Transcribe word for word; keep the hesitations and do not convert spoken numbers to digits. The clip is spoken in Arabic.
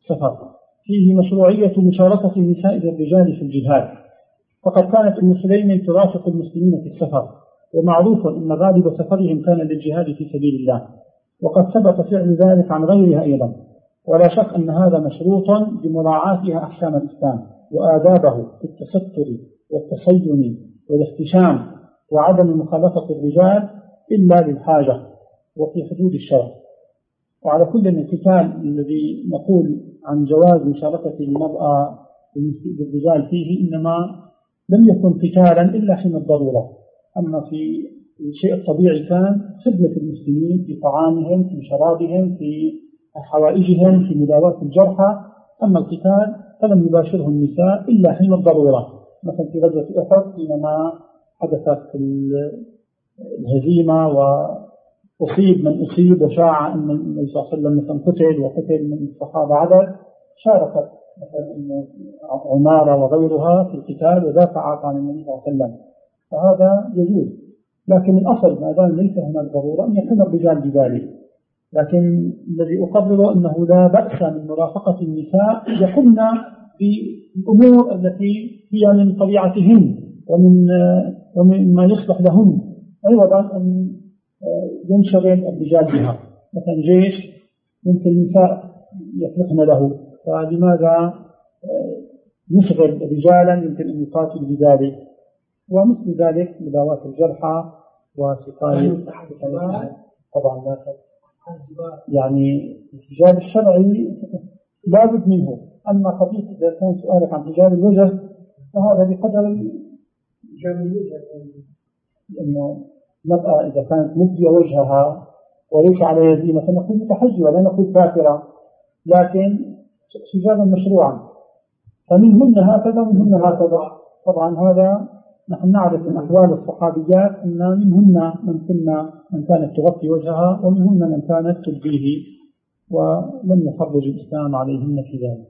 السفر. فيه مشروعية مشاركة النساء والرجال في الجهاد، فقد كانت أم سليم ترافق المسلمين في السفر، ومعروف أن غالب سفرهم كان للجهاد في سبيل الله، وقد ثبت فعل ذلك عن غيرها أيضا. ولا شك أن هذا مشروط بمراعاتها أحكام الإسلام وآدابه في التستر والتصين والاحتشام وعدم مخالفة الرجال إلا للحاجة وفي حدود الشرع. وعلى كل القتال الذي نقول عن جواز مشاركة المرأة بالرجال فيه إنما لم يكن قتالا إلا حين الضرورة، أما في الشيء الطبيعي كان خدمة المسلمين في طعامهم في شرابهم في حوائجهم في مداواة الجرحى. أما القتال فلم يباشره النساء إلا حين الضرورة، مثلا في غزوة أحد حينما حدثت الهزيمة وأصيب من أصيب وشاع أن النبي صلى الله عليه وسلم مثلا قتل وقتل من الصحابة عدد، شاركت مثلا عمارة وغيرها في القتال ودافعت عن النبي صلى الله عليه وسلم، فهذا يجوز. لكن الأصل ما دام ليس هناك ضرورة أن يكون الرجال بذلك. لكن الذي أقرر أنه لا بأس من مرافقة النساء يقمن بالأمور التي هي من طبيعتهن ومن ومن ما يصلح لهن، عوضا أن ينشغل الرجال بها. مثلا جيش ممكن النساء يخلقن له، فلماذا نشغل رجالا يمكن أن يقاتل بذلك؟ ومثل ذلك مداواة الجرحى وسقاية طبعا لا يعني الحجاب الشرعي لا بد منه. أما قضية إذا كان سؤالك عن حجاب الوجه فهذا بقدر حجاب الوجه، لأنه المرأة إذا كانت مبدية وجهها وليس على يدينة فنقول متحجبة لا نقول كافرة، لكن حجابا مشروعا، فمنهن هكذا ومنهن هكذا. طبعا هذا نحن نعرف من أحوال الصحابيات أن منهن من كنا من كانت تغطي وجهها ومنهن من كانت تبديه، ولم يخرج الإسلام عليهن في ذلك.